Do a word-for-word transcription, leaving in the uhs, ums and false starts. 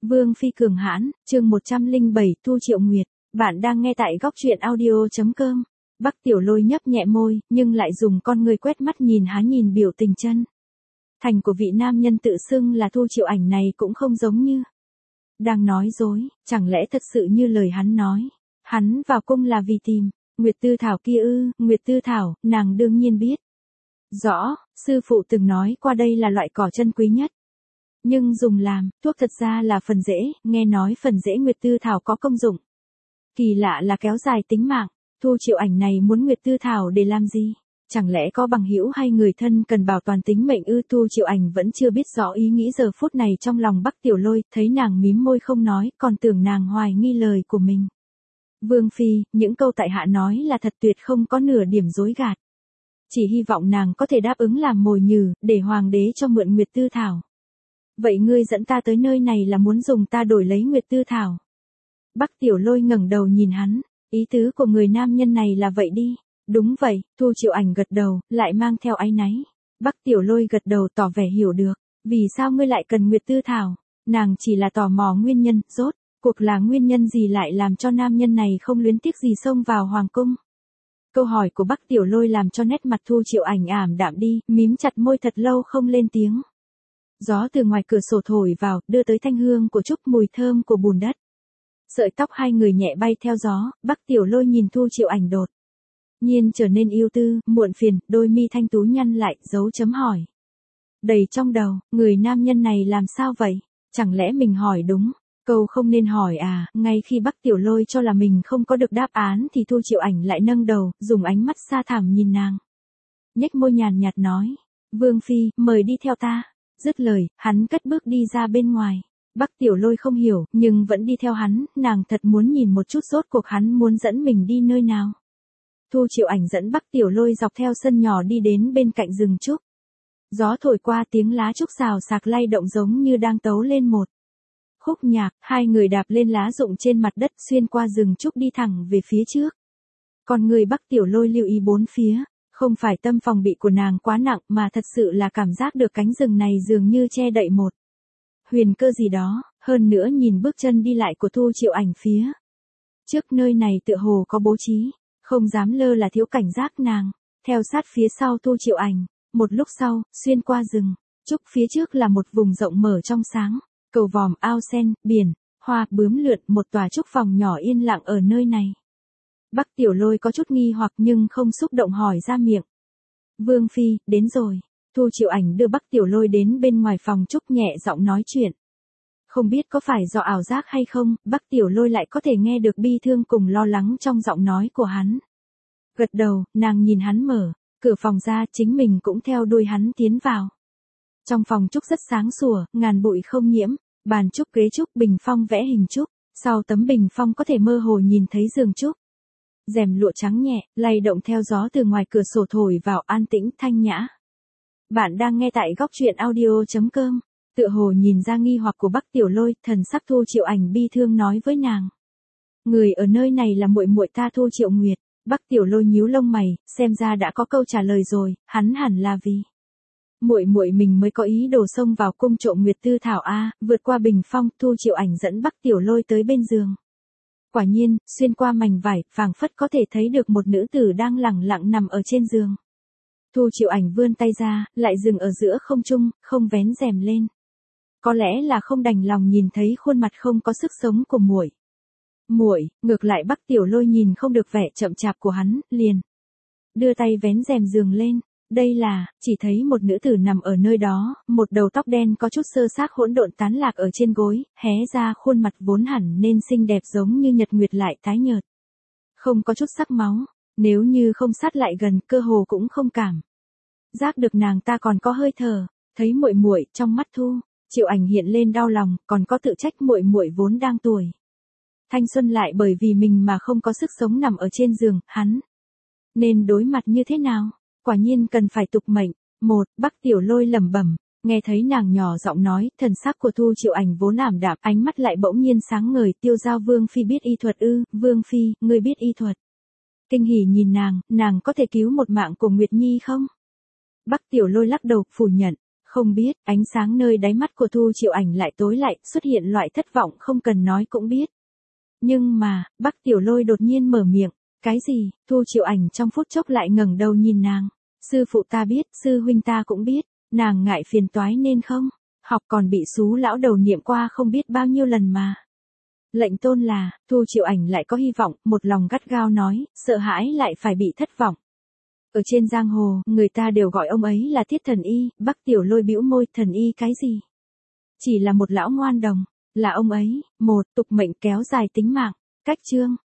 Vương phi cường hãn, chương một trăm lẻ bảy Thu Triệu Nguyệt, bạn đang nghe tại góc truyện audio.com. Bắc Tiểu Lôi nhấp nhẹ môi, nhưng lại dùng con người quét mắt nhìn há nhìn biểu tình chân thành của vị nam nhân tự xưng là Thu Triệu Ảnh này cũng không giống như đang nói dối, chẳng lẽ thật sự như lời hắn nói, hắn vào cung là vì tìm Nguyệt Tư Thảo kia ư? Nguyệt Tư Thảo, nàng đương nhiên biết rõ, sư phụ từng nói qua đây là loại cỏ chân quý nhất. Nhưng dùng làm thuốc thật ra là phần rễ, nghe nói phần rễ Nguyệt Tư Thảo có công dụng kỳ lạ là kéo dài tính mạng. Thu Triệu Ảnh này muốn Nguyệt Tư Thảo để làm gì? Chẳng lẽ có bằng hữu hay người thân cần bảo toàn tính mệnh ư? Thu Triệu Ảnh vẫn chưa biết rõ ý nghĩ giờ phút này trong lòng Bắc Tiểu Lôi, thấy nàng mím môi không nói, còn tưởng nàng hoài nghi lời của mình. Vương phi, những câu tại hạ nói là thật, tuyệt không có nửa điểm dối gạt. Chỉ hy vọng nàng có thể đáp ứng làm mồi nhử, để hoàng đế cho mượn Nguyệt Tư Thảo. Vậy ngươi dẫn ta tới nơi này là muốn dùng ta đổi lấy Nguyệt Tư Thảo? Bắc Tiểu Lôi ngẩng đầu nhìn hắn, ý tứ của người nam nhân này là vậy đi. Đúng vậy, Thu Triệu Ảnh gật đầu, lại mang theo áy náy. Bắc Tiểu Lôi gật đầu tỏ vẻ hiểu được. Vì sao ngươi lại cần Nguyệt Tư Thảo? Nàng chỉ là tò mò nguyên nhân, rốt cuộc là nguyên nhân gì lại làm cho nam nhân này không luyến tiếc gì xông vào hoàng cung? Câu hỏi của Bắc Tiểu Lôi làm cho nét mặt Thu Triệu Ảnh ảm đạm đi, mím chặt môi thật lâu không lên tiếng. Gió từ ngoài cửa sổ thổi vào, đưa tới thanh hương của trúc, mùi thơm của bùn đất. Sợi tóc hai người nhẹ bay theo gió, Bắc Tiểu Lôi nhìn Thu Triệu Ảnh đột nhiên trở nên ưu tư, muộn phiền, đôi mi thanh tú nhăn lại, dấu chấm hỏi đầy trong đầu, người nam nhân này làm sao vậy? Chẳng lẽ mình hỏi đúng câu không nên hỏi à? Ngay khi Bắc Tiểu Lôi cho là mình không có được đáp án thì Thu Triệu Ảnh lại nâng đầu, dùng ánh mắt xa thẳm nhìn nàng. Nhếch môi nhàn nhạt nói, Vương phi, mời đi theo ta. Dứt lời, hắn cất bước đi ra bên ngoài. Bắc Tiểu Lôi không hiểu, nhưng vẫn đi theo hắn, nàng thật muốn nhìn một chút rốt cuộc hắn muốn dẫn mình đi nơi nào. Thu Triệu Ảnh dẫn Bắc Tiểu Lôi dọc theo sân nhỏ đi đến bên cạnh rừng trúc. Gió thổi qua, tiếng lá trúc xào xạc lay động giống như đang tấu lên một khúc nhạc, hai người đạp lên lá rụng trên mặt đất xuyên qua rừng trúc đi thẳng về phía trước. Còn người Bắc Tiểu Lôi lưu ý bốn phía, không phải tâm phòng bị của nàng quá nặng mà thật sự là cảm giác được cánh rừng này dường như che đậy một huyền cơ gì đó, hơn nữa nhìn bước chân đi lại của Thu Triệu Ảnh phía trước nơi này tựa hồ có bố trí, không dám lơ là thiếu cảnh giác nàng, theo sát phía sau Thu Triệu Ảnh. Một lúc sau, xuyên qua rừng trúc phía trước là một vùng rộng mở trong sáng, cầu vòm, ao sen, biển, hoa bướm lượn, một tòa trúc phòng nhỏ yên lặng ở nơi này. Bắc Tiểu Lôi có chút nghi hoặc nhưng không xúc động hỏi ra miệng. Vương phi, đến rồi. Thu Triệu Ảnh đưa Bắc Tiểu Lôi đến bên ngoài phòng trúc, nhẹ giọng nói chuyện. Không biết có phải do ảo giác hay không, Bắc Tiểu Lôi lại có thể nghe được bi thương cùng lo lắng trong giọng nói của hắn. Gật đầu, nàng nhìn hắn mở cửa phòng ra, chính mình cũng theo đuôi hắn tiến vào. Trong phòng trúc rất sáng sủa, ngàn bụi không nhiễm, bàn trúc, ghế trúc, bình phong vẽ hình trúc, sau tấm bình phong có thể mơ hồ nhìn thấy giường trúc. Rèm lụa trắng nhẹ, lay động theo gió từ ngoài cửa sổ thổi vào, an tĩnh, thanh nhã. Bạn đang nghe tại góc truyện audio.com. Tựa hồ nhìn ra nghi hoặc của Bắc Tiểu Lôi, thần sắc Thu Triệu Ảnh bi thương nói với nàng. Người ở nơi này là muội muội ta Thu Triệu Nguyệt. Bắc Tiểu Lôi nhíu lông mày, xem ra đã có câu trả lời rồi, hắn hẳn là vì muội muội mình mới có ý đồ xông vào cung trộm Nguyệt Tư Thảo a. Vượt qua bình phong, Thu Triệu Ảnh dẫn Bắc Tiểu Lôi tới bên giường. Quả nhiên, xuyên qua mảnh vải, phảng phất có thể thấy được một nữ tử đang lẳng lặng nằm ở trên giường. Thu Triệu Ảnh vươn tay ra, lại dừng ở giữa không trung, không vén rèm lên. Có lẽ là không đành lòng nhìn thấy khuôn mặt không có sức sống của muội. Muội, ngược lại Bắc Tiểu Lôi nhìn không được vẻ chậm chạp của hắn, liền đưa tay vén rèm giường lên. Đây là, chỉ thấy một nữ tử nằm ở nơi đó, một đầu tóc đen có chút sơ xác hỗn độn tán lạc ở trên gối, hé ra khuôn mặt vốn hẳn nên xinh đẹp giống như nhật nguyệt lại tái nhợt. Không có chút sắc máu, nếu như không sát lại gần, cơ hồ cũng không cảm giác được nàng ta còn có hơi thở. Thấy muội muội, trong mắt Thu Triệu Ảnh hiện lên đau lòng, còn có tự trách, muội muội vốn đang tuổi thanh xuân lại bởi vì mình mà không có sức sống nằm ở trên giường, hắn nên đối mặt như thế nào? Quả nhiên cần phải tục mệnh. Một, Bắc Tiểu Lôi lẩm bẩm, nghe thấy nàng nhỏ giọng nói, thần sắc của Thu Triệu Ảnh vốn ảm đạm, ánh mắt lại bỗng nhiên sáng ngời. Tiêu Giao Vương phi biết y thuật ư? Vương phi, ngươi biết y thuật? Kinh hỉ nhìn nàng, nàng có thể cứu một mạng của Nguyệt Nhi không? Bắc Tiểu Lôi lắc đầu, phủ nhận, Không biết, ánh sáng nơi đáy mắt của Thu Triệu Ảnh lại tối lại, xuất hiện loại thất vọng không cần nói cũng biết. Nhưng mà, Bắc Tiểu Lôi đột nhiên mở miệng, cái gì? Thu Triệu Ảnh trong phút chốc lại ngẩng đầu nhìn nàng. Sư phụ ta biết, sư huynh ta cũng biết, nàng ngại phiền toái nên không, học còn bị xú lão đầu niệm qua không biết bao nhiêu lần mà. Lệnh tôn là, Thu Triệu Ảnh lại có hy vọng, một lòng gắt gao nói, sợ hãi lại phải bị thất vọng. Ở trên giang hồ, người ta đều gọi ông ấy là Thiết Thần Y, Bắc Tiểu Lôi bĩu môi, thần y cái gì? Chỉ là một lão ngoan đồng, là ông ấy, một tục mệnh kéo dài tính mạng, cách chương.